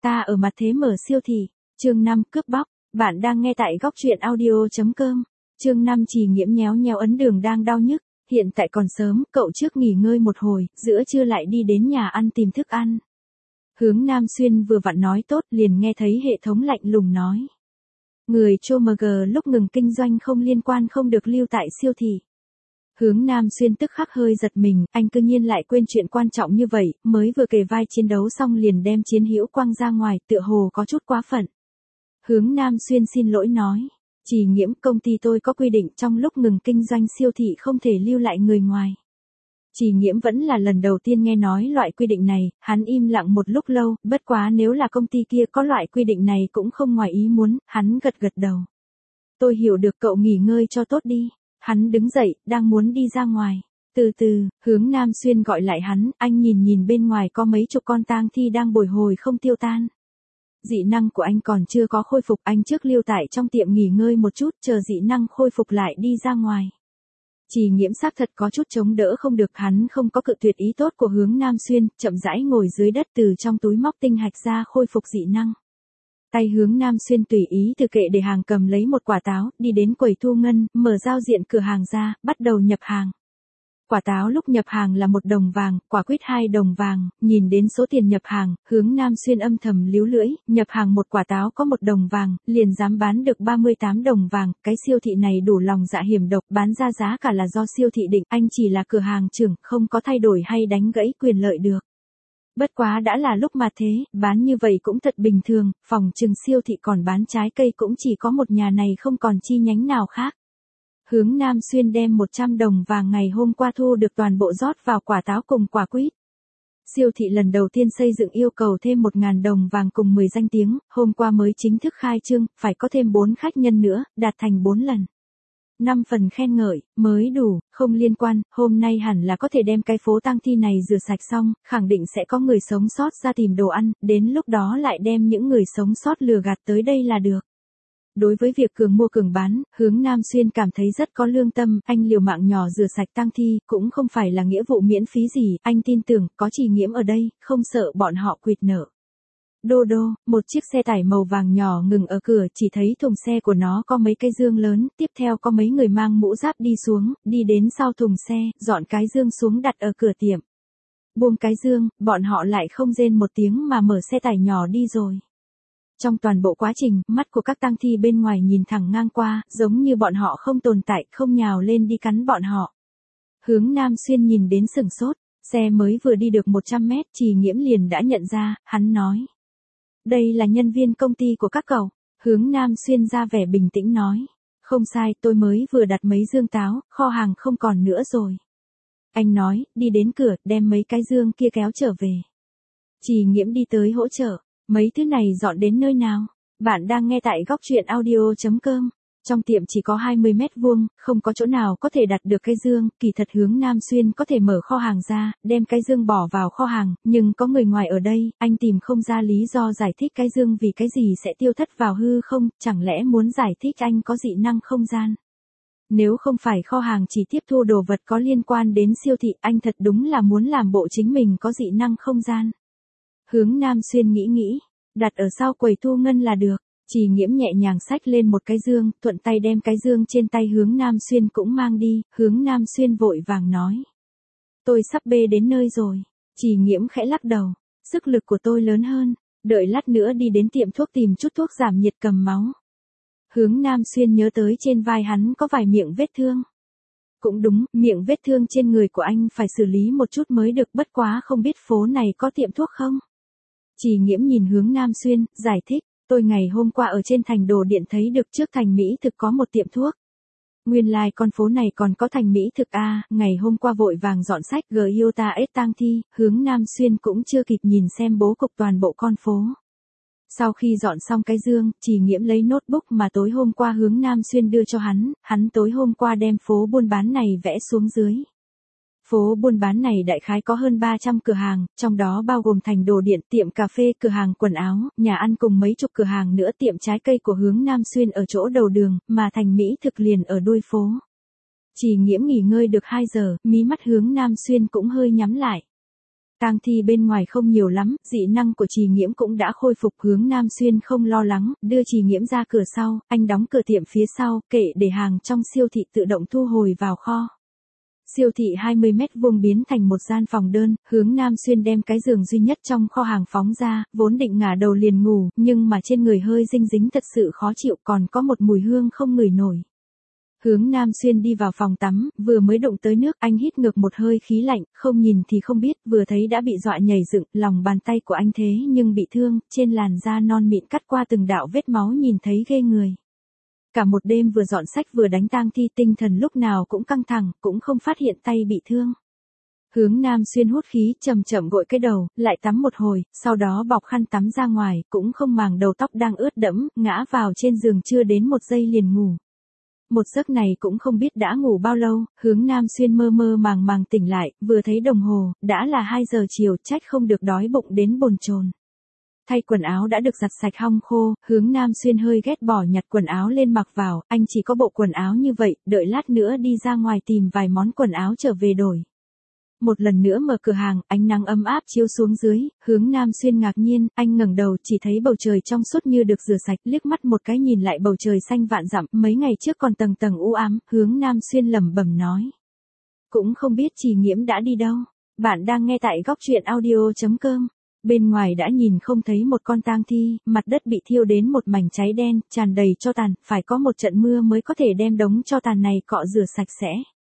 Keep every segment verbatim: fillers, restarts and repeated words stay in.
Ta ở mặt thế mở siêu thị, chương năm cướp bóc, bạn đang nghe tại góc truyện audio.com, chương năm Trì Nghiễm nhéo nhéo ấn đường đang đau nhức, hiện tại còn sớm, cậu trước nghỉ ngơi một hồi, giữa trưa lại đi đến nhà ăn tìm thức ăn. Hướng Nam Xuyên vừa vặn nói tốt liền nghe thấy hệ thống lạnh lùng nói. Người chô em giê lúc ngừng kinh doanh không liên quan không được lưu tại siêu thị. Hướng Nam Xuyên tức khắc hơi giật mình, anh cư nhiên lại quên chuyện quan trọng như vậy, mới vừa kề vai chiến đấu xong liền đem chiến hữu quăng ra ngoài, tựa hồ có chút quá phận. Hướng Nam Xuyên xin lỗi nói, Trì Nghiễm, công ty tôi có quy định trong lúc ngừng kinh doanh siêu thị không thể lưu lại người ngoài. Trì Nghiễm vẫn là lần đầu tiên nghe nói loại quy định này, hắn im lặng một lúc lâu, bất quá nếu là công ty kia có loại quy định này cũng không ngoài ý muốn, hắn gật gật đầu. Tôi hiểu được, cậu nghỉ ngơi cho tốt đi. Hắn đứng dậy, đang muốn đi ra ngoài. Từ từ, Hướng Nam Xuyên gọi lại hắn, anh nhìn nhìn bên ngoài có mấy chục con tang thi đang bồi hồi không tiêu tan. Dị năng của anh còn chưa có khôi phục, anh trước lưu tại trong tiệm nghỉ ngơi một chút, chờ dị năng khôi phục lại đi ra ngoài. Trì Nghiễm xác thật có chút chống đỡ không được, hắn không có cự tuyệt ý tốt của Hướng Nam Xuyên, chậm rãi ngồi dưới đất từ trong túi móc tinh hạch ra khôi phục dị năng. Tay Hướng Nam Xuyên tùy ý từ kệ để hàng cầm lấy một quả táo, đi đến quầy thu ngân, mở giao diện cửa hàng ra, bắt đầu nhập hàng. Quả táo lúc nhập hàng là một đồng vàng, quả quýt hai đồng vàng, nhìn đến số tiền nhập hàng, Hướng Nam Xuyên âm thầm líu lưỡi, nhập hàng một quả táo có một đồng vàng, liền dám bán được ba mươi tám đồng vàng, cái siêu thị này đủ lòng dạ hiểm độc, bán ra giá cả là do siêu thị định, anh chỉ là cửa hàng trưởng, không có thay đổi hay đánh gãy quyền lợi được. Bất quá đã là lúc mà thế, bán như vậy cũng thật bình thường, phòng trừng siêu thị còn bán trái cây cũng chỉ có một nhà này không còn chi nhánh nào khác. Hướng Nam Xuyên đem một trăm đồng vàng ngày hôm qua thu được toàn bộ rót vào quả táo cùng quả quýt. Siêu thị lần đầu tiên xây dựng yêu cầu thêm một nghìn đồng vàng cùng mười danh tiếng, hôm qua mới chính thức khai trương, phải có thêm bốn khách nhân nữa, đạt thành bốn lần. năm phần khen ngợi, mới đủ, không liên quan, hôm nay hẳn là có thể đem cái phố tang thi này rửa sạch xong, khẳng định sẽ có người sống sót ra tìm đồ ăn, đến lúc đó lại đem những người sống sót lừa gạt tới đây là được. Đối với việc cường mua cường bán, Hướng Nam Xuyên cảm thấy rất có lương tâm, anh liều mạng nhỏ rửa sạch tang thi, cũng không phải là nghĩa vụ miễn phí gì, anh tin tưởng, có Trì Nghiễm ở đây, không sợ bọn họ quỵt nợ. Đô đô, một chiếc xe tải màu vàng nhỏ ngừng ở cửa, chỉ thấy thùng xe của nó có mấy cái dương lớn, tiếp theo có mấy người mang mũ giáp đi xuống, đi đến sau thùng xe, dọn cái dương xuống đặt ở cửa tiệm. Buông cái dương, bọn họ lại không rên một tiếng mà mở xe tải nhỏ đi rồi. Trong toàn bộ quá trình, mắt của các tang thi bên ngoài nhìn thẳng ngang qua, giống như bọn họ không tồn tại, không nhào lên đi cắn bọn họ. Hướng Nam Xuyên nhìn đến sửng sốt, xe mới vừa đi được một trăm mét, Trì Nghiễm liền đã nhận ra, hắn nói. Đây là nhân viên công ty của các cậu. Hướng Nam Xuyên ra vẻ bình tĩnh nói. Không sai, tôi mới vừa đặt mấy dương táo, kho hàng không còn nữa rồi. Anh nói, đi đến cửa, đem mấy cái dương kia kéo trở về. Trì Nghiễm đi tới hỗ trợ. Mấy thứ này dọn đến nơi nào? Bạn đang nghe tại góc truyện audio.com. Trong tiệm chỉ có hai mươi mét vuông, không có chỗ nào có thể đặt được cái dương, kỳ thật Hướng Nam Xuyên có thể mở kho hàng ra, đem cái dương bỏ vào kho hàng, nhưng có người ngoài ở đây, anh tìm không ra lý do giải thích cái dương vì cái gì sẽ tiêu thất vào hư không, chẳng lẽ muốn giải thích anh có dị năng không gian. Nếu không phải kho hàng chỉ tiếp thu đồ vật có liên quan đến siêu thị, anh thật đúng là muốn làm bộ chính mình có dị năng không gian. Hướng Nam Xuyên nghĩ nghĩ, đặt ở sau quầy thu ngân là được. Trì Nghiễm nhẹ nhàng xách lên một cái dương, thuận tay đem cái dương trên tay Hướng Nam Xuyên cũng mang đi, Hướng Nam Xuyên vội vàng nói. Tôi sắp bê đến nơi rồi. Trì Nghiễm khẽ lắc đầu, sức lực của tôi lớn hơn, đợi lát nữa đi đến tiệm thuốc tìm chút thuốc giảm nhiệt cầm máu. Hướng Nam Xuyên nhớ tới trên vai hắn có vài miệng vết thương. Cũng đúng, miệng vết thương trên người của anh phải xử lý một chút mới được, bất quá không biết phố này có tiệm thuốc không? Trì Nghiễm nhìn Hướng Nam Xuyên, giải thích. Tôi ngày hôm qua ở trên thành đồ điện thấy được trước thành Mỹ thực có một tiệm thuốc. Nguyên lai like con phố này còn có thành Mỹ thực a, à, ngày hôm qua vội vàng dọn sách Gyota S tang thi, Hướng Nam Xuyên cũng chưa kịp nhìn xem bố cục toàn bộ con phố. Sau khi dọn xong cái dương, Trì Nghiễm lấy notebook mà tối hôm qua Hướng Nam Xuyên đưa cho hắn, hắn tối hôm qua đem phố buôn bán này vẽ xuống dưới. Phố buôn bán này đại khái có hơn ba trăm cửa hàng, trong đó bao gồm thành đồ điện, tiệm cà phê, cửa hàng quần áo, nhà ăn cùng mấy chục cửa hàng nữa, tiệm trái cây của Hướng Nam Xuyên ở chỗ đầu đường, mà thành Mỹ thực liền ở đuôi phố. Trì Nghiễm nghỉ ngơi được hai giờ, mí mắt Hướng Nam Xuyên cũng hơi nhắm lại. Tang thi bên ngoài không nhiều lắm, dị năng của Trì Nghiễm cũng đã khôi phục. Hướng Nam Xuyên không lo lắng, đưa Trì Nghiễm ra cửa sau, anh đóng cửa tiệm phía sau, kệ để hàng trong siêu thị tự động thu hồi vào kho. Siêu thị hai mươi mét vuông biến thành một gian phòng đơn, Hướng Nam Xuyên đem cái giường duy nhất trong kho hàng phóng ra, vốn định ngả đầu liền ngủ, nhưng mà trên người hơi dinh dính thật sự khó chịu, còn có một mùi hương không ngửi nổi. Hướng Nam Xuyên đi vào phòng tắm, vừa mới đụng tới nước, anh hít ngược một hơi khí lạnh, không nhìn thì không biết, vừa thấy đã bị dọa nhảy dựng, lòng bàn tay của anh thế nhưng bị thương, trên làn da non mịn cắt qua từng đạo vết máu nhìn thấy ghê người. Cả một đêm vừa dọn sách vừa đánh tang thi, tinh thần lúc nào cũng căng thẳng, cũng không phát hiện tay bị thương. Hướng Nam Xuyên hút khí, chậm chậm gội cái đầu, lại tắm một hồi, sau đó bọc khăn tắm ra ngoài, cũng không màng đầu tóc đang ướt đẫm, ngã vào trên giường chưa đến một giây liền ngủ. Một giấc này cũng không biết đã ngủ bao lâu, Hướng Nam Xuyên mơ mơ màng màng tỉnh lại, vừa thấy đồng hồ, đã là hai giờ chiều, trách không được đói bụng đến bồn chồn. Thay quần áo đã được giặt sạch hong khô, Hướng Nam Xuyên hơi ghét bỏ nhặt quần áo lên mặc vào, anh chỉ có bộ quần áo như vậy, đợi lát nữa đi ra ngoài tìm vài món quần áo trở về đổi. Một lần nữa mở cửa hàng, ánh nắng ấm áp chiếu xuống dưới, Hướng Nam Xuyên ngạc nhiên, anh ngẩng đầu chỉ thấy bầu trời trong suốt như được rửa sạch, liếc mắt một cái nhìn lại bầu trời xanh vạn dặm, mấy ngày trước còn tầng tầng u ám, Hướng Nam Xuyên lẩm bẩm nói. Cũng không biết Trì Nghiễm đã đi đâu. Bạn đang nghe tại góc truyện audio chấm com. Bên ngoài đã nhìn không thấy một con tang thi, mặt đất bị thiêu đến một mảnh cháy đen, tràn đầy tro tàn, phải có một trận mưa mới có thể đem đống tro tàn này cọ rửa sạch sẽ.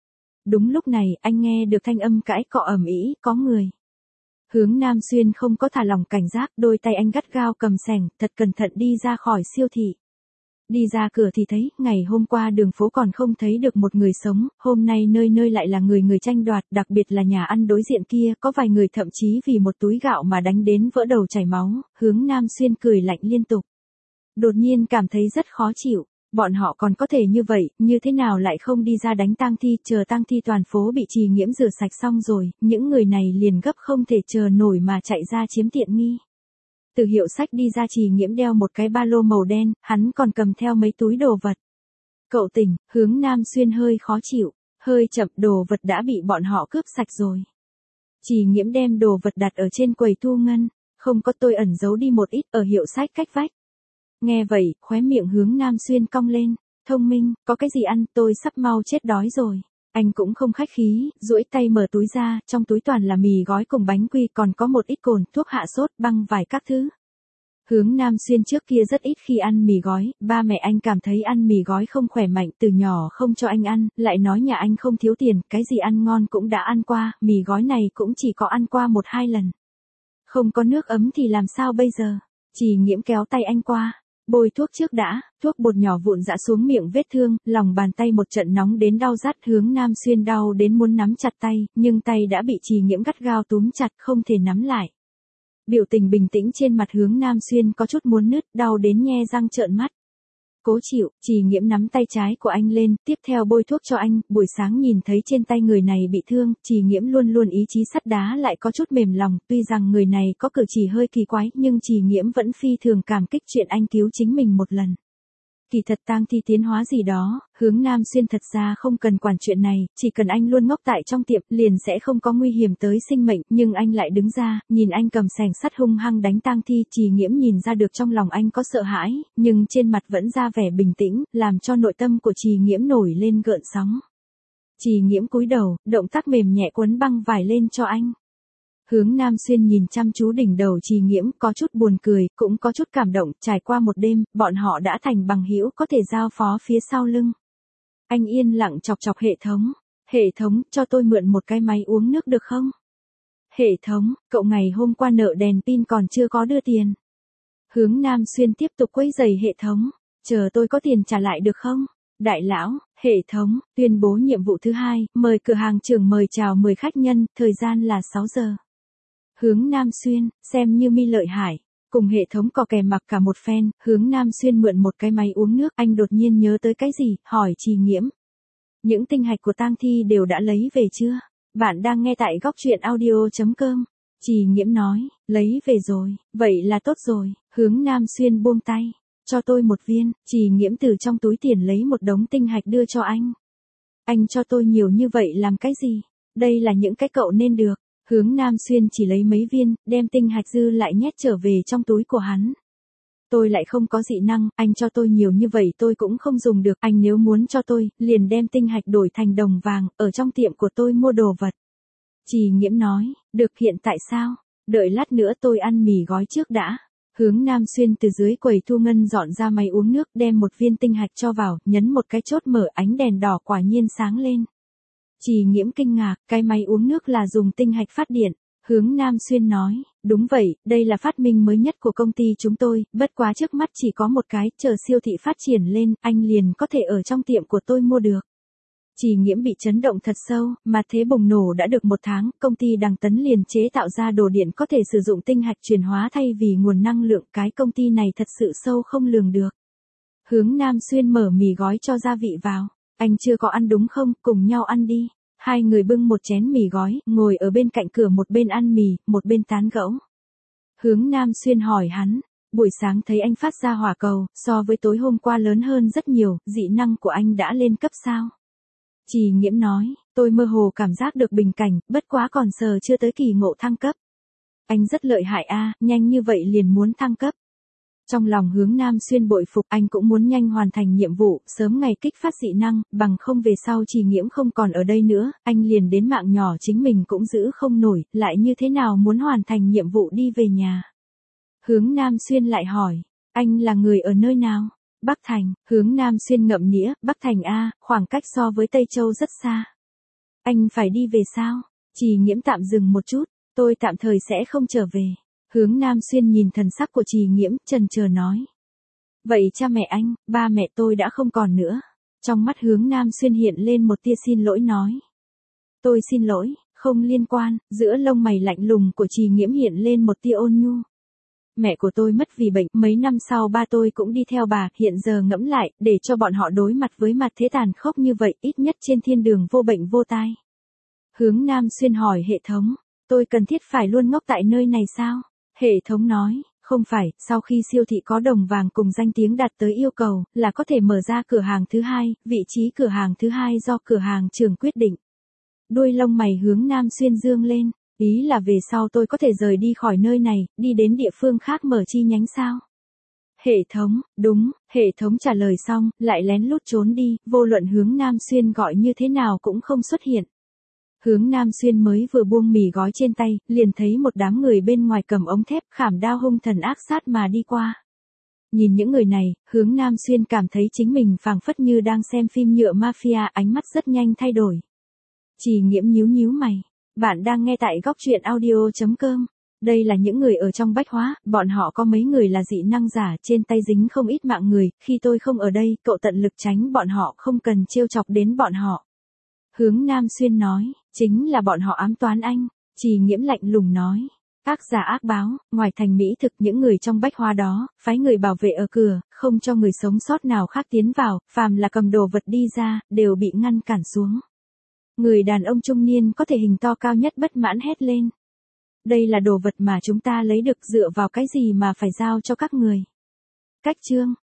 Đúng lúc này, anh nghe được thanh âm cãi cọ ầm ĩ, có người. Hướng Nam Xuyên không có thả lỏng cảnh giác, đôi tay anh gắt gao cầm xẻng, thật cẩn thận đi ra khỏi siêu thị. Đi ra cửa thì thấy, ngày hôm qua đường phố còn không thấy được một người sống, hôm nay nơi nơi lại là người người tranh đoạt, đặc biệt là nhà ăn đối diện kia, có vài người thậm chí vì một túi gạo mà đánh đến vỡ đầu chảy máu, Hướng Nam Xuyên cười lạnh liên tục. Đột nhiên cảm thấy rất khó chịu, bọn họ còn có thể như vậy, như thế nào lại không đi ra đánh tang thi, chờ tang thi toàn phố bị Trì Nghiễm rửa sạch xong rồi, những người này liền gấp không thể chờ nổi mà chạy ra chiếm tiện nghi. Từ hiệu sách đi ra, Trì Nghiễm đeo một cái ba lô màu đen, hắn còn cầm theo mấy túi đồ vật. Cậu tỉnh, Hướng Nam Xuyên hơi khó chịu, hơi chậm, đồ vật đã bị bọn họ cướp sạch rồi. Trì Nghiễm đem đồ vật đặt ở trên quầy thu ngân, không có, tôi ẩn giấu đi một ít ở hiệu sách cách vách. Nghe vậy, khóe miệng Hướng Nam Xuyên cong lên, thông minh, có cái gì ăn, tôi sắp mau chết đói rồi. Anh cũng không khách khí, duỗi tay mở túi ra, trong túi toàn là mì gói cùng bánh quy, còn có một ít cồn, thuốc hạ sốt, băng vải các thứ. Hướng Nam Xuyên trước kia rất ít khi ăn mì gói, ba mẹ anh cảm thấy ăn mì gói không khỏe mạnh, từ nhỏ không cho anh ăn, lại nói nhà anh không thiếu tiền, cái gì ăn ngon cũng đã ăn qua, mì gói này cũng chỉ có ăn qua một hai lần. Không có nước ấm thì làm sao bây giờ? Trì Nghiễm kéo tay anh qua. Bôi thuốc trước đã, thuốc bột nhỏ vụn dã xuống miệng vết thương, lòng bàn tay một trận nóng đến đau rát, Hướng Nam Xuyên đau đến muốn nắm chặt tay, nhưng tay đã bị Trì Nghiễm gắt gao túm chặt, không thể nắm lại. Biểu tình bình tĩnh trên mặt Hướng Nam Xuyên có chút muốn nứt, đau đến nhe răng trợn mắt. Cố chịu, Trì Nghiễm nắm tay trái của anh lên, tiếp theo bôi thuốc cho anh, buổi sáng nhìn thấy trên tay người này bị thương, Trì Nghiễm luôn luôn ý chí sắt đá lại có chút mềm lòng, tuy rằng người này có cử chỉ hơi kỳ quái, nhưng Trì Nghiễm vẫn phi thường cảm kích chuyện anh cứu chính mình một lần. Kỳ thật tang thi tiến hóa gì đó, Hướng Nam Xuyên thật ra không cần quản chuyện này, chỉ cần anh luôn ngốc tại trong tiệm, liền sẽ không có nguy hiểm tới sinh mệnh, nhưng anh lại đứng ra, nhìn anh cầm xẻng sắt hung hăng đánh tang thi, Trì Nghiễm nhìn ra được trong lòng anh có sợ hãi, nhưng trên mặt vẫn ra vẻ bình tĩnh, làm cho nội tâm của Trì Nghiễm nổi lên gợn sóng. Trì Nghiễm cúi đầu, động tác mềm nhẹ quấn băng vải lên cho anh. Hướng Nam Xuyên nhìn chăm chú đỉnh đầu Trì Nghiễm, có chút buồn cười, cũng có chút cảm động, trải qua một đêm, bọn họ đã thành bằng hữu, có thể giao phó phía sau lưng. Anh yên lặng chọc chọc hệ thống. Hệ thống, cho tôi mượn một cái máy uống nước được không? Hệ thống, cậu ngày hôm qua nợ đèn pin còn chưa có đưa tiền. Hướng Nam Xuyên tiếp tục quấy rầy hệ thống. Chờ tôi có tiền trả lại được không? Đại lão, hệ thống, tuyên bố nhiệm vụ thứ hai, mời cửa hàng trưởng mời chào mười khách nhân, thời gian là sáu giờ. Hướng Nam Xuyên, xem như mi lợi hải. Cùng hệ thống cò kè mặc cả một phen, Hướng Nam Xuyên mượn một cái máy uống nước, anh đột nhiên nhớ tới cái gì, hỏi Trì Nghiễm. Những tinh hạch của tang thi đều đã lấy về chưa? Bạn đang nghe tại góc truyện audio chấm com. Trì Nghiễm nói, lấy về rồi, vậy là tốt rồi. Hướng Nam Xuyên buông tay, cho tôi một viên. Trì Nghiễm từ trong túi tiền lấy một đống tinh hạch đưa cho anh. Anh cho tôi nhiều như vậy làm cái gì? Đây là những cái cậu nên được. Hướng Nam Xuyên chỉ lấy mấy viên, đem tinh hạch dư lại nhét trở về trong túi của hắn. Tôi lại không có dị năng, anh cho tôi nhiều như vậy tôi cũng không dùng được, anh nếu muốn cho tôi, liền đem tinh hạch đổi thành đồng vàng, ở trong tiệm của tôi mua đồ vật. Trì Nghiễm nói, được hiện tại sao? Đợi lát nữa tôi ăn mì gói trước đã. Hướng Nam Xuyên từ dưới quầy thu ngân dọn ra máy uống nước đem một viên tinh hạch cho vào, nhấn một cái chốt mở ánh đèn đỏ quả nhiên sáng lên. Trì Nghiễm kinh ngạc, cái máy uống nước là dùng tinh hạch phát điện. Hướng Nam Xuyên nói, đúng vậy, đây là phát minh mới nhất của công ty chúng tôi, bất quá trước mắt chỉ có một cái, chờ siêu thị phát triển lên, anh liền có thể ở trong tiệm của tôi mua được. Trì Nghiễm bị chấn động thật sâu, mà thế bùng nổ đã được một tháng, công ty Đằng Tấn liền chế tạo ra đồ điện có thể sử dụng tinh hạch chuyển hóa thay vì nguồn năng lượng, cái công ty này thật sự sâu không lường được. Hướng Nam Xuyên mở mì gói cho gia vị vào, anh chưa có ăn đúng không, cùng nhau ăn đi. Hai người bưng một chén mì gói, ngồi ở bên cạnh cửa một bên ăn mì, một bên tán gẫu. Hướng Nam Xuyên hỏi hắn, buổi sáng thấy anh phát ra hỏa cầu, so với tối hôm qua lớn hơn rất nhiều, dị năng của anh đã lên cấp sao? Trì Nghiễm nói, tôi mơ hồ cảm giác được bình cảnh, bất quá còn sờ chưa tới kỳ ngộ thăng cấp. Anh rất lợi hại a, nhanh như vậy liền muốn thăng cấp. Trong lòng Hướng Nam Xuyên bội phục, anh cũng muốn nhanh hoàn thành nhiệm vụ, sớm ngày kích phát dị năng, bằng không về sau Trì Nghiễm không còn ở đây nữa, anh liền đến mạng nhỏ chính mình cũng giữ không nổi, lại như thế nào muốn hoàn thành nhiệm vụ đi về nhà. Hướng Nam Xuyên lại hỏi, anh là người ở nơi nào? Bắc Thành. Hướng Nam Xuyên ngậm nghĩa, Bắc Thành a, khoảng cách so với Tây Châu rất xa. Anh phải đi về sao? Trì Nghiễm tạm dừng một chút, tôi tạm thời sẽ không trở về. Hướng Nam Xuyên nhìn thần sắc của Trì Nghiễm, chần chờ nói. Vậy cha mẹ anh, ba mẹ tôi đã không còn nữa. Trong mắt Hướng Nam Xuyên hiện lên một tia xin lỗi nói. Tôi xin lỗi, không liên quan, giữa lông mày lạnh lùng của Trì Nghiễm hiện lên một tia ôn nhu. Mẹ của tôi mất vì bệnh, mấy năm sau ba tôi cũng đi theo bà, hiện giờ ngẫm lại, để cho bọn họ đối mặt với mặt thế tàn khốc như vậy, ít nhất trên thiên đường vô bệnh vô tai. Hướng Nam Xuyên hỏi hệ thống, tôi cần thiết phải luôn ngốc tại nơi này sao? Hệ thống nói, không phải, sau khi siêu thị có đồng vàng cùng danh tiếng đạt tới yêu cầu, là có thể mở ra cửa hàng thứ hai, vị trí cửa hàng thứ hai do cửa hàng trưởng quyết định. Đuôi lông mày Hướng Nam Xuyên dương lên, ý là về sau tôi có thể rời đi khỏi nơi này, đi đến địa phương khác mở chi nhánh sao? Hệ thống, đúng, hệ thống trả lời xong, lại lén lút trốn đi, vô luận Hướng Nam Xuyên gọi như thế nào cũng không xuất hiện. Hướng Nam Xuyên mới vừa buông mì gói trên tay, liền thấy một đám người bên ngoài cầm ống thép khảm đao hung thần ác sát mà đi qua. Nhìn những người này, Hướng Nam Xuyên cảm thấy chính mình phảng phất như đang xem phim nhựa mafia, ánh mắt rất nhanh thay đổi. Trì Nghiễm nhíu nhíu mày, bạn đang nghe tại góc truyện audio chấm com. Đây là những người ở trong bách hóa, bọn họ có mấy người là dị năng giả, trên tay dính không ít mạng người, khi tôi không ở đây, cậu tận lực tránh bọn họ, không cần trêu chọc đến bọn họ. Hướng Nam Xuyên nói, chính là bọn họ ám toán anh. Trì Nghiễm lạnh lùng nói, ác giả ác báo, ngoài thành mỹ thực những người trong bách hóa đó, phái người bảo vệ ở cửa, không cho người sống sót nào khác tiến vào, phàm là cầm đồ vật đi ra, đều bị ngăn cản xuống. Người đàn ông trung niên có thể hình to cao nhất bất mãn hét lên. Đây là đồ vật mà chúng ta lấy được, dựa vào cái gì mà phải giao cho các người. Cách chương.